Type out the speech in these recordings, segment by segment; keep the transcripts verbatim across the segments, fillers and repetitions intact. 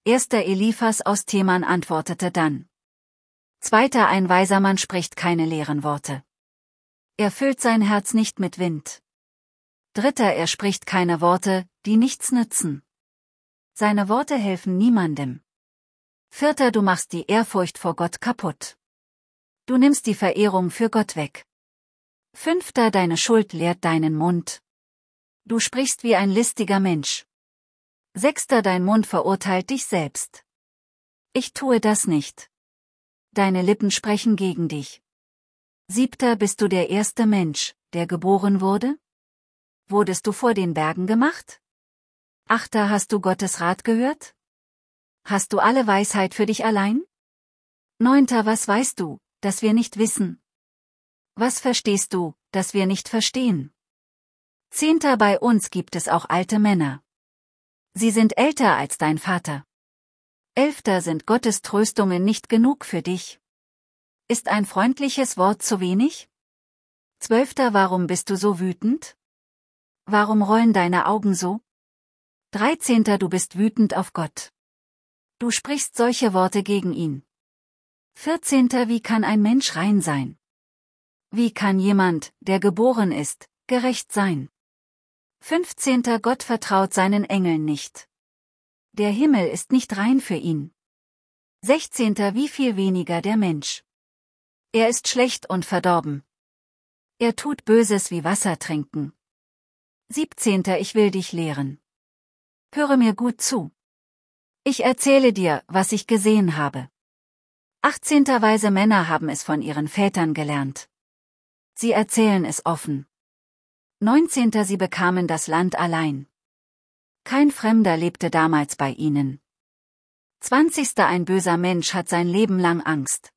Erster Eliphas aus Teman antwortete dann. Zweiter ein weiser Mann spricht keine leeren Worte. Er füllt sein Herz nicht mit Wind. Dritter er spricht keine Worte, die nichts nützen. Seine Worte helfen niemandem. Vierter du machst die Ehrfurcht vor Gott kaputt. Du nimmst die Verehrung für Gott weg. Fünfter deine Schuld lehrt deinen Mund. Du sprichst wie ein listiger Mensch. Sechster dein Mund verurteilt dich selbst. Ich tue das nicht. Deine Lippen sprechen gegen dich. Siebter bist du der erste Mensch, der geboren wurde? Wurdest du vor den Bergen gemacht? Achter hast du Gottes Rat gehört? Hast du alle Weisheit für dich allein? Neunter was weißt du, dass wir nicht wissen? Was verstehst du, dass wir nicht verstehen? Zehnter bei uns gibt es auch alte Männer. Sie sind älter als dein Vater. Elfter sind Gottes Tröstungen nicht genug für dich. Ist ein freundliches Wort zu wenig? Zwölfter warum bist du so wütend? Warum rollen deine Augen so? Dreizehnter du bist wütend auf Gott. Du sprichst solche Worte gegen ihn. Vierzehnter wie kann ein Mensch rein sein? Wie kann jemand, der geboren ist, gerecht sein? Fünfzehnter Gott vertraut seinen Engeln nicht. Der Himmel ist nicht rein für ihn. Sechzehnter wie viel weniger der Mensch. Er ist schlecht und verdorben. Er tut Böses wie Wasser trinken. Siebzehnter ich will dich lehren. Höre mir gut zu. Ich erzähle dir, was ich gesehen habe. Achtzehnter weise Männer haben es von ihren Vätern gelernt. Sie erzählen es offen. Neunzehnter sie bekamen das Land allein. Kein Fremder lebte damals bei ihnen. Zwanzigster ein böser Mensch hat sein Leben lang Angst.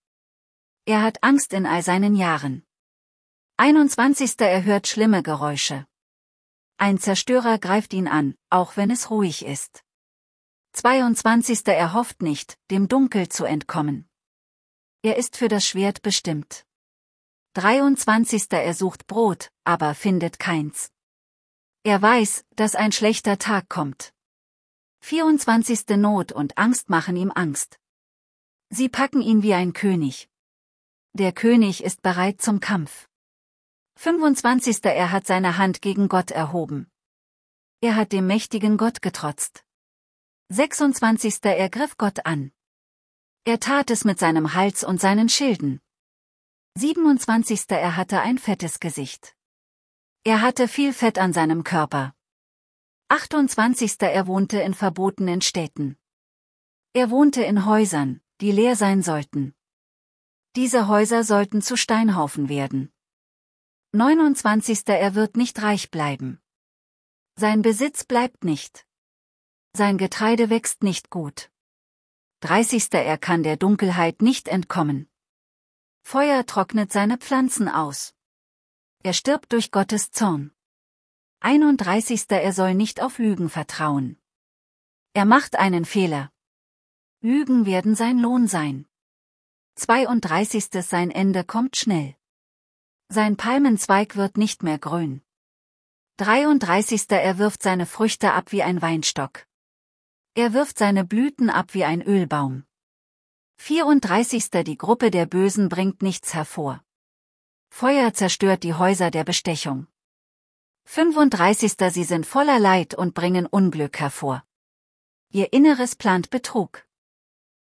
Er hat Angst in all seinen Jahren. Einundzwanzigster er hört schlimme Geräusche. Ein Zerstörer greift ihn an, auch wenn es ruhig ist. Zweiundzwanzigster er hofft nicht, dem Dunkel zu entkommen. Er ist für das Schwert bestimmt. Dreiundzwanzigster er sucht Brot, aber findet keins. Er weiß, dass ein schlechter Tag kommt. vierundzwanzigster Not und Angst machen ihm Angst. Sie packen ihn wie ein König. Der König ist bereit zum Kampf. fünfundzwanzigster er hat seine Hand gegen Gott erhoben. Er hat dem mächtigen Gott getrotzt. sechsundzwanzigster er griff Gott an. Er tat es mit seinem Hals und seinen Schilden. siebenundzwanzigster er hatte ein fettes Gesicht. Er hatte viel Fett an seinem Körper. achtundzwanzigster er wohnte in verbotenen Städten. Er wohnte in Häusern, die leer sein sollten. Diese Häuser sollten zu Steinhaufen werden. neunundzwanzigster er wird nicht reich bleiben. Sein Besitz bleibt nicht. Sein Getreide wächst nicht gut. dreißigster er kann der Dunkelheit nicht entkommen. Feuer trocknet seine Pflanzen aus. Er stirbt durch Gottes Zorn. einunddreißigster er soll nicht auf Lügen vertrauen. Er macht einen Fehler. Lügen werden sein Lohn sein. zweiunddreißigster sein Ende kommt schnell. Sein Palmenzweig wird nicht mehr grün. dreiunddreißigster er wirft seine Früchte ab wie ein Weinstock. Er wirft seine Blüten ab wie ein Ölbaum. vierunddreißigster die Gruppe der Bösen bringt nichts hervor. Feuer zerstört die Häuser der Bestechung. fünfunddreißigster sie sind voller Leid und bringen Unglück hervor. Ihr Inneres plant Betrug.